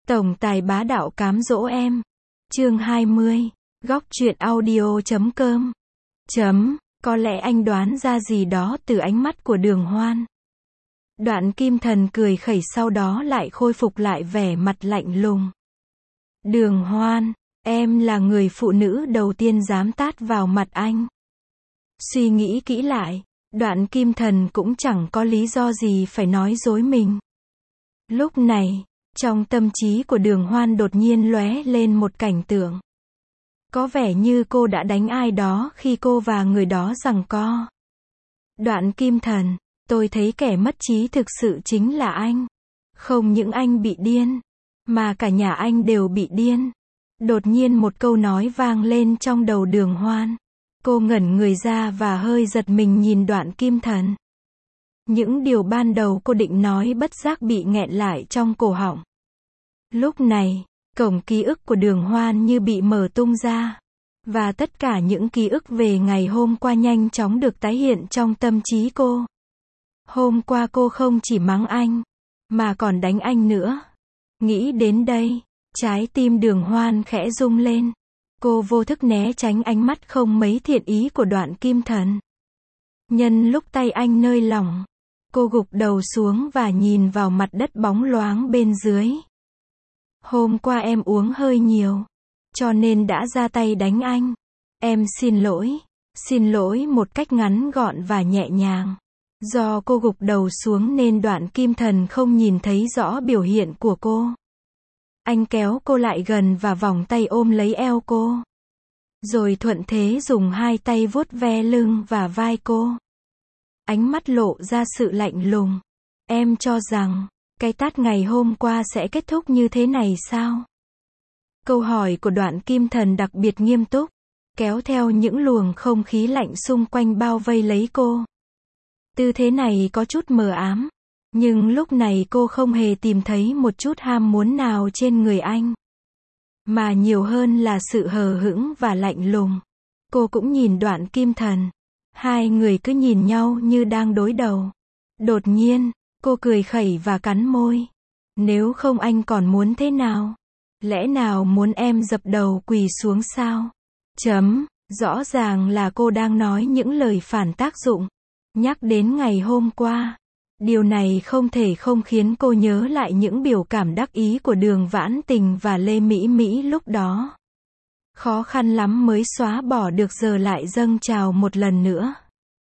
Tổng tài bá đạo cám dỗ em. Chương 20. Góc truyện audio.com. Có lẽ anh đoán ra gì đó từ ánh mắt của Đường Hoan. Đoạn Kim Thần cười khẩy, sau đó lại khôi phục lại vẻ mặt lạnh lùng. Đường Hoan, em là người phụ nữ đầu tiên dám tát vào mặt anh. Suy nghĩ kỹ lại, Đoạn Kim Thần cũng chẳng có lý do gì phải nói dối mình. Lúc này, trong tâm trí của Đường Hoan đột nhiên lóe lên một cảnh tượng. Có vẻ như cô đã đánh ai đó khi cô và người đó giằng co. Đoạn Kim Thần, tôi thấy kẻ mất trí thực sự chính là anh. Không những anh bị điên, mà cả nhà anh đều bị điên. Đột nhiên một câu nói vang lên trong đầu Đường Hoan. Cô ngẩn người ra và hơi giật mình nhìn Đoạn Kim Thần. Những điều ban đầu cô định nói bất giác bị nghẹn lại trong cổ họng. Lúc này, cổng ký ức của Đường Hoan như bị mở tung ra. Và tất cả những ký ức về ngày hôm qua nhanh chóng được tái hiện trong tâm trí cô. Hôm qua cô không chỉ mắng anh, mà còn đánh anh nữa. Nghĩ đến đây, trái tim Đường Hoan khẽ rung lên. Cô vô thức né tránh ánh mắt không mấy thiện ý của Đoạn Kim Thần. Nhân lúc tay anh nơi lỏng, cô gục đầu xuống và nhìn vào mặt đất bóng loáng bên dưới. Hôm qua em uống hơi nhiều, cho nên đã ra tay đánh anh. Em xin lỗi một cách ngắn gọn và nhẹ nhàng. Do cô gục đầu xuống nên Đoạn Kim Thần không nhìn thấy rõ biểu hiện của cô. Anh kéo cô lại gần và vòng tay ôm lấy eo cô. Rồi thuận thế dùng hai tay vuốt ve lưng và vai cô. Ánh mắt lộ ra sự lạnh lùng. Em cho rằng, cái tát ngày hôm qua sẽ kết thúc như thế này sao? Câu hỏi của Đoạn Kim Thần đặc biệt nghiêm túc, kéo theo những luồng không khí lạnh xung quanh bao vây lấy cô. Tư thế này có chút mờ ám, nhưng lúc này cô không hề tìm thấy một chút ham muốn nào trên người anh. Mà nhiều hơn là sự hờ hững và lạnh lùng. Cô cũng nhìn Đoạn Kim Thần. Hai người cứ nhìn nhau như đang đối đầu. Đột nhiên, cô cười khẩy và cắn môi. Nếu không anh còn muốn thế nào? Lẽ nào muốn em dập đầu quỳ xuống sao? Rõ ràng là cô đang nói những lời phản tác dụng. Nhắc đến ngày hôm qua. Điều này không thể không khiến cô nhớ lại những biểu cảm đắc ý của Đường Vãn Tình và Lê Mỹ Mỹ lúc đó. Khó khăn lắm mới xóa bỏ được giờ lại dâng trào một lần nữa.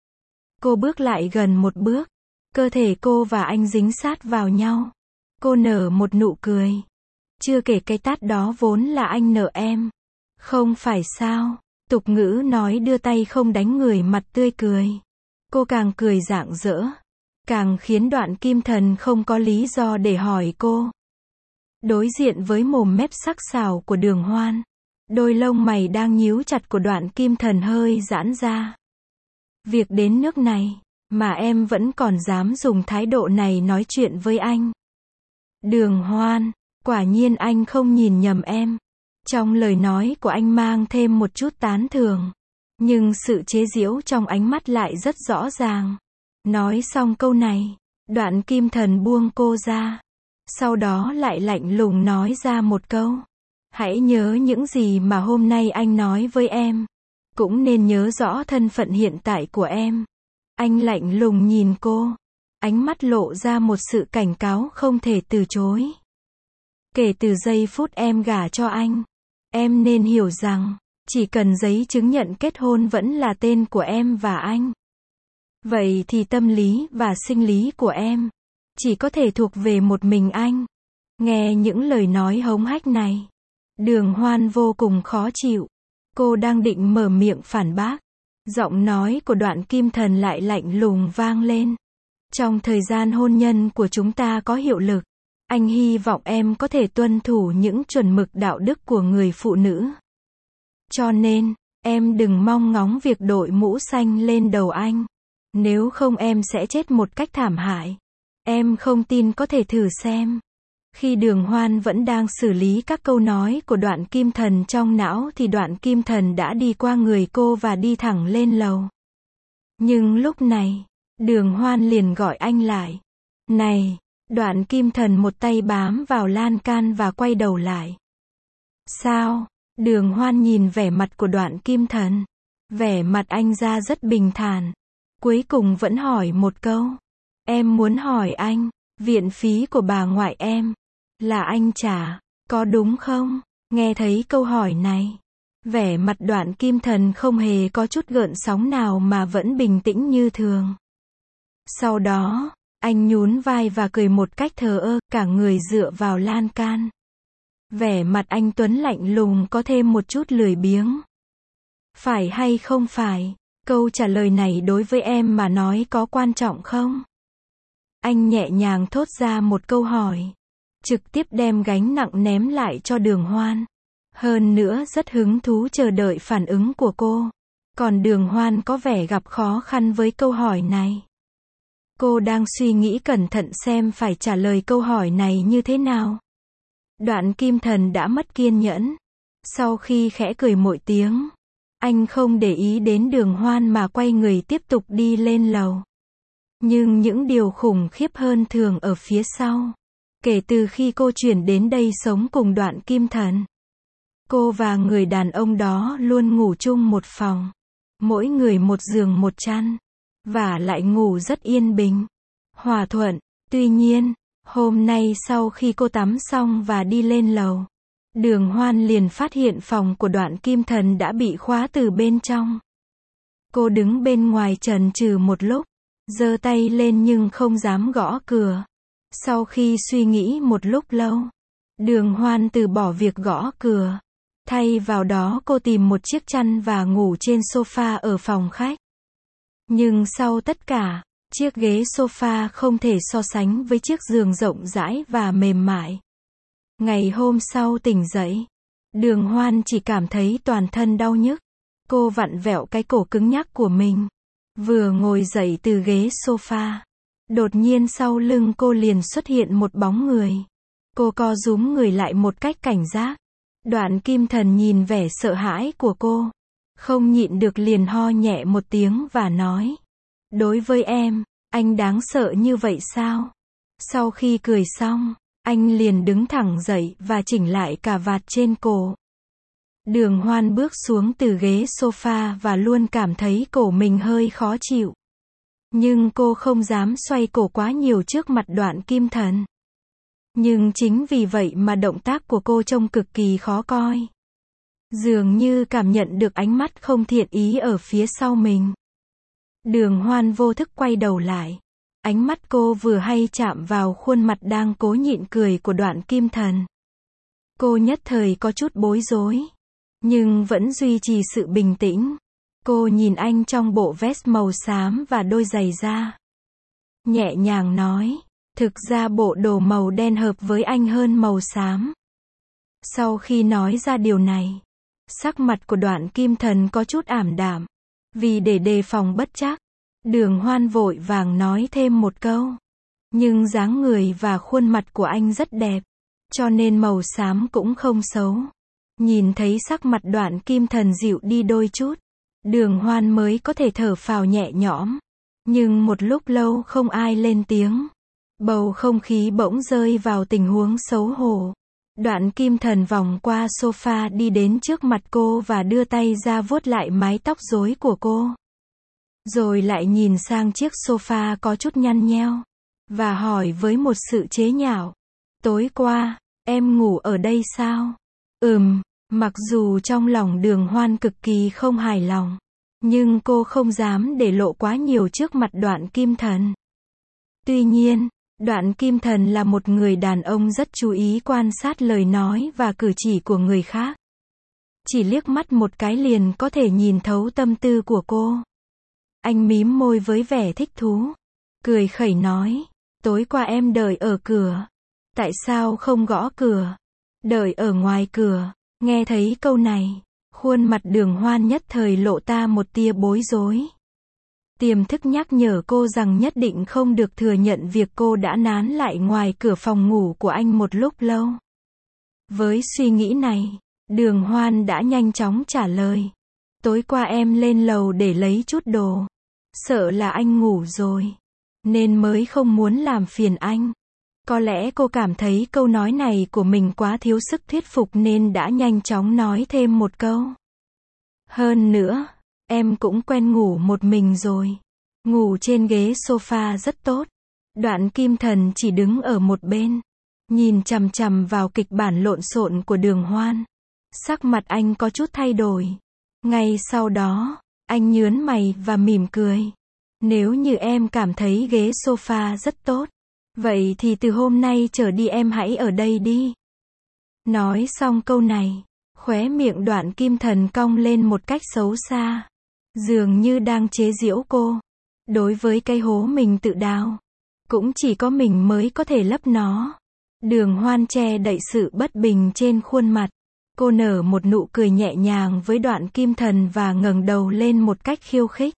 Cô bước lại gần một bước. Cơ thể cô và anh dính sát vào nhau. Cô nở một nụ cười. Chưa kể cái tát đó vốn là anh nợ em. Không phải sao? Tục ngữ nói đưa tay không đánh người mặt tươi cười. Cô càng cười rạng rỡ, càng khiến Đoạn Kim Thần không có lý do để hỏi cô. Đối diện với mồm mép sắc sảo của Đường Hoan, đôi lông mày đang nhíu chặt của Đoạn Kim Thần hơi giãn ra. Việc đến nước này, mà em vẫn còn dám dùng thái độ này nói chuyện với anh. Đường Hoan, quả nhiên anh không nhìn nhầm em. Trong lời nói của anh mang thêm một chút tán thưởng. Nhưng sự chế giễu trong ánh mắt lại rất rõ ràng. Nói xong câu này, Đoạn Kim Thần buông cô ra. Sau đó lại lạnh lùng nói ra một câu. Hãy nhớ những gì mà hôm nay anh nói với em. Cũng nên nhớ rõ thân phận hiện tại của em. Anh lạnh lùng nhìn cô. Ánh mắt lộ ra một sự cảnh cáo không thể từ chối. Kể từ giây phút em gả cho anh, em nên hiểu rằng, chỉ cần giấy chứng nhận kết hôn vẫn là tên của em và anh. Vậy thì tâm lý và sinh lý của em chỉ có thể thuộc về một mình anh. Nghe những lời nói hống hách này, Đường Hoan vô cùng khó chịu. Cô đang định mở miệng phản bác. Giọng nói của Đoạn Kim Thần lại lạnh lùng vang lên. Trong thời gian hôn nhân của chúng ta có hiệu lực, anh hy vọng em có thể tuân thủ những chuẩn mực đạo đức của người phụ nữ. Cho nên, em đừng mong ngóng việc đội mũ xanh lên đầu anh. Nếu không em sẽ chết một cách thảm hại. Em không tin có thể thử xem. Khi Đường Hoan vẫn đang xử lý các câu nói của Đoạn Kim Thần trong não thì Đoạn Kim Thần đã đi qua người cô và đi thẳng lên lầu. Nhưng lúc này, Đường Hoan liền gọi anh lại. Này, Đoạn Kim Thần một tay bám vào lan can và quay đầu lại. Sao? Đường Hoan nhìn vẻ mặt của Đoạn Kim Thần. Vẻ mặt anh ra rất bình thản. Cuối cùng vẫn hỏi một câu. Em muốn hỏi anh, viện phí của bà ngoại em, là anh trả, có đúng không? Nghe thấy câu hỏi này, vẻ mặt Đoạn Kim Thần không hề có chút gợn sóng nào mà vẫn bình tĩnh như thường. Sau đó, anh nhún vai và cười một cách thờ ơ, cả người dựa vào lan can. Vẻ mặt anh Tuấn lạnh lùng có thêm một chút lười biếng. Phải hay không phải? Câu trả lời này đối với em mà nói có quan trọng không? Anh nhẹ nhàng thốt ra một câu hỏi. Trực tiếp đem gánh nặng ném lại cho Đường Hoan. Hơn nữa rất hứng thú chờ đợi phản ứng của cô. Còn Đường Hoan có vẻ gặp khó khăn với câu hỏi này. Cô đang suy nghĩ cẩn thận xem phải trả lời câu hỏi này như thế nào. Đoạn Kim Thần đã mất kiên nhẫn. Sau khi khẽ cười mỗi tiếng, anh không để ý đến Đường Hoan mà quay người tiếp tục đi lên lầu. Nhưng những điều khủng khiếp hơn thường ở phía sau. Kể từ khi cô chuyển đến đây sống cùng Đoạn Kim Thần, cô và người đàn ông đó luôn ngủ chung một phòng. Mỗi người một giường một chăn. Và lại ngủ rất yên bình, hòa thuận. Tuy nhiên, hôm nay sau khi cô tắm xong và đi lên lầu, Đường Hoan liền phát hiện phòng của Đoạn Kim Thần đã bị khóa từ bên trong. Cô đứng bên ngoài chần chừ một lúc, giơ tay lên nhưng không dám gõ cửa. Sau khi suy nghĩ một lúc lâu, Đường Hoan từ bỏ việc gõ cửa. Thay vào đó cô tìm một chiếc chăn và ngủ trên sofa ở phòng khách. Nhưng sau tất cả, chiếc ghế sofa không thể so sánh với chiếc giường rộng rãi và mềm mại. Ngày hôm sau tỉnh dậy, Đường Hoan chỉ cảm thấy toàn thân đau nhức. Cô vặn vẹo cái cổ cứng nhắc của mình. Vừa ngồi dậy từ ghế sofa, đột nhiên sau lưng cô liền xuất hiện một bóng người. Cô co rúm người lại một cách cảnh giác. Đoạn Kim Thần nhìn vẻ sợ hãi của cô, không nhịn được liền ho nhẹ một tiếng và nói. Đối với em, anh đáng sợ như vậy sao? Sau khi cười xong, anh liền đứng thẳng dậy và chỉnh lại cà vạt trên cổ. Đường Hoan bước xuống từ ghế sofa và luôn cảm thấy cổ mình hơi khó chịu. Nhưng cô không dám xoay cổ quá nhiều trước mặt Đoạn Kim Thần. Nhưng chính vì vậy mà động tác của cô trông cực kỳ khó coi. Dường như cảm nhận được ánh mắt không thiện ý ở phía sau mình. Đường Hoan vô thức quay đầu lại. Ánh mắt cô vừa hay chạm vào khuôn mặt đang cố nhịn cười của Đoạn Kim Thần. Cô nhất thời có chút bối rối, nhưng vẫn duy trì sự bình tĩnh. Cô nhìn anh trong bộ vest màu xám và đôi giày da. Nhẹ nhàng nói, thực ra bộ đồ màu đen hợp với anh hơn màu xám. Sau khi nói ra điều này, sắc mặt của Đoạn Kim Thần có chút ảm đạm. Vì để đề phòng bất trắc, Đường Hoan vội vàng nói thêm một câu. Nhưng dáng người và khuôn mặt của anh rất đẹp, cho nên màu xám cũng không xấu. Nhìn thấy sắc mặt Đoạn Kim Thần dịu đi đôi chút, Đường Hoan mới có thể thở phào nhẹ nhõm. Nhưng một lúc lâu không ai lên tiếng. Bầu không khí bỗng rơi vào tình huống xấu hổ. Đoạn Kim Thần vòng qua sofa đi đến trước mặt cô và đưa tay ra vuốt lại mái tóc rối của cô. Rồi lại nhìn sang chiếc sofa có chút nhăn nheo. Và hỏi với một sự chế nhạo. Tối qua, em ngủ ở đây sao? Mặc dù trong lòng Đường Hoan cực kỳ không hài lòng. Nhưng cô không dám để lộ quá nhiều trước mặt Đoạn Kim Thần. Tuy nhiên, Đoạn Kim Thần là một người đàn ông rất chú ý quan sát lời nói và cử chỉ của người khác. Chỉ liếc mắt một cái liền có thể nhìn thấu tâm tư của cô. Anh mím môi với vẻ thích thú. Cười khẩy nói, tối qua em đợi ở cửa. Tại sao không gõ cửa? Đợi ở ngoài cửa. Nghe thấy câu này, khuôn mặt Đường Hoan nhất thời lộ ra một tia bối rối. Tiềm thức nhắc nhở cô rằng nhất định không được thừa nhận việc cô đã nán lại ngoài cửa phòng ngủ của anh một lúc lâu. Với suy nghĩ này, Đường Hoan đã nhanh chóng trả lời. Tối qua em lên lầu để lấy chút đồ. Sợ là anh ngủ rồi, nên mới không muốn làm phiền anh. Có lẽ cô cảm thấy câu nói này của mình quá thiếu sức thuyết phục nên đã nhanh chóng nói thêm một câu. Hơn nữa, em cũng quen ngủ một mình rồi. Ngủ trên ghế sofa rất tốt. Đoạn Kim Thần chỉ đứng ở một bên, nhìn chằm chằm vào kịch bản lộn xộn của Đường Hoan. Sắc mặt anh có chút thay đổi. Ngay sau đó, anh nhướng mày và mỉm cười. Nếu như em cảm thấy ghế sofa rất tốt, vậy thì từ hôm nay trở đi em hãy ở đây đi. Nói xong câu này, khóe miệng Đoạn Kim Thần cong lên một cách xấu xa. Dường như đang chế giễu cô. Đối với cái hố mình tự đào, cũng chỉ có mình mới có thể lấp nó. Đường Hoan che đậy sự bất bình trên khuôn mặt. Cô nở một nụ cười nhẹ nhàng với Đoạn Kim Thần và ngẩng đầu lên một cách khiêu khích.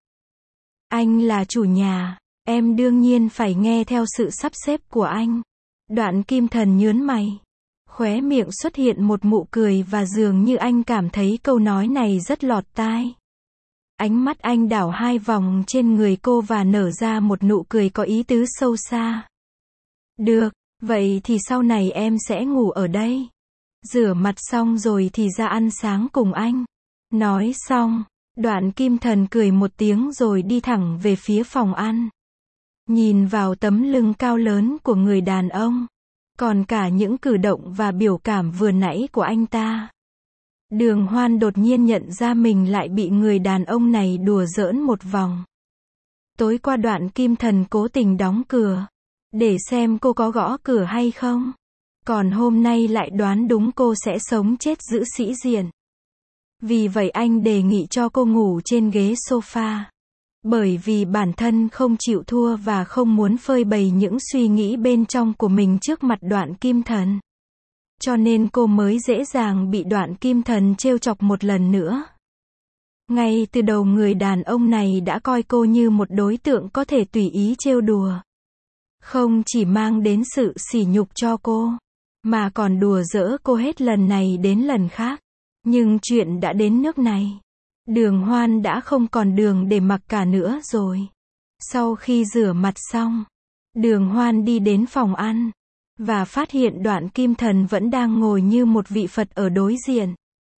Anh là chủ nhà, em đương nhiên phải nghe theo sự sắp xếp của anh. Đoạn Kim Thần nhướng mày. Khóe miệng xuất hiện một nụ cười và dường như anh cảm thấy câu nói này rất lọt tai. Ánh mắt anh đảo hai vòng trên người cô và nở ra một nụ cười có ý tứ sâu xa. Được, vậy thì sau này em sẽ ngủ ở đây. Rửa mặt xong rồi thì ra ăn sáng cùng anh. Nói xong, Đoạn Kim Thần cười một tiếng rồi đi thẳng về phía phòng ăn. Nhìn vào tấm lưng cao lớn của người đàn ông, còn cả những cử động và biểu cảm vừa nãy của anh ta. Đường Hoan đột nhiên nhận ra mình lại bị người đàn ông này đùa giỡn một vòng. Tối qua Đoạn Kim Thần cố tình đóng cửa, để xem cô có gõ cửa hay không. Còn hôm nay lại đoán đúng cô sẽ sống chết giữ sĩ diện. Vì vậy anh đề nghị cho cô ngủ trên ghế sofa. Bởi vì bản thân không chịu thua và không muốn phơi bày những suy nghĩ bên trong của mình trước mặt Đoạn Kim Thần. Cho nên cô mới dễ dàng bị Đoạn Kim Thần trêu chọc một lần nữa. Ngay từ đầu người đàn ông này đã coi cô như một đối tượng có thể tùy ý trêu đùa. Không chỉ mang đến sự sỉ nhục cho cô, mà còn đùa giỡn cô hết lần này đến lần khác. Nhưng chuyện đã đến nước này. Đường Hoan đã không còn đường để mặc cả nữa rồi. Sau khi rửa mặt xong, Đường Hoan đi đến phòng ăn, và phát hiện Đoạn Kim Thần vẫn đang ngồi như một vị Phật ở đối diện.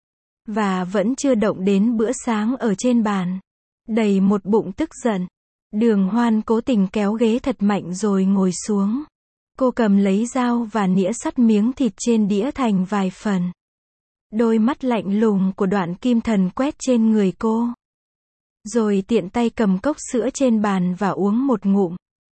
Và vẫn chưa động đến bữa sáng ở trên bàn. Đầy một bụng tức giận. Đường Hoan cố tình kéo ghế thật mạnh rồi ngồi xuống. Cô cầm lấy dao và nĩa sắt miếng thịt trên đĩa thành vài phần. Đôi mắt lạnh lùng của Đoạn Kim Thần quét trên người cô. Rồi tiện tay cầm cốc sữa trên bàn và uống một ngụm.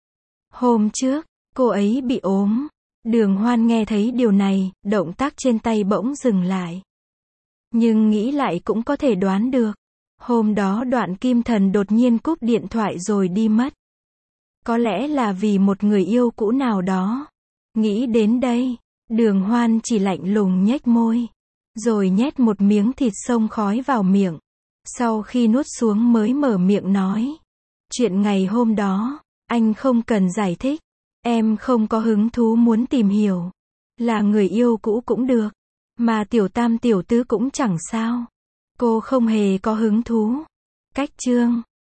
Hôm trước, cô ấy bị ốm. Đường Hoan nghe thấy điều này, động tác trên tay bỗng dừng lại. Nhưng nghĩ lại cũng có thể đoán được. Hôm đó Đoạn Kim Thần đột nhiên cúp điện thoại rồi đi mất. Có lẽ là vì một người yêu cũ nào đó. Nghĩ đến đây, Đường Hoan chỉ lạnh lùng nhếch môi. Rồi nhét một miếng thịt xông khói vào miệng. Sau khi nuốt xuống mới mở miệng nói. Chuyện ngày hôm đó, anh không cần giải thích. Em không có hứng thú muốn tìm hiểu. Là người yêu cũ cũng được. Mà tiểu tam tiểu tứ cũng chẳng sao. Cô không hề có hứng thú. Cách chương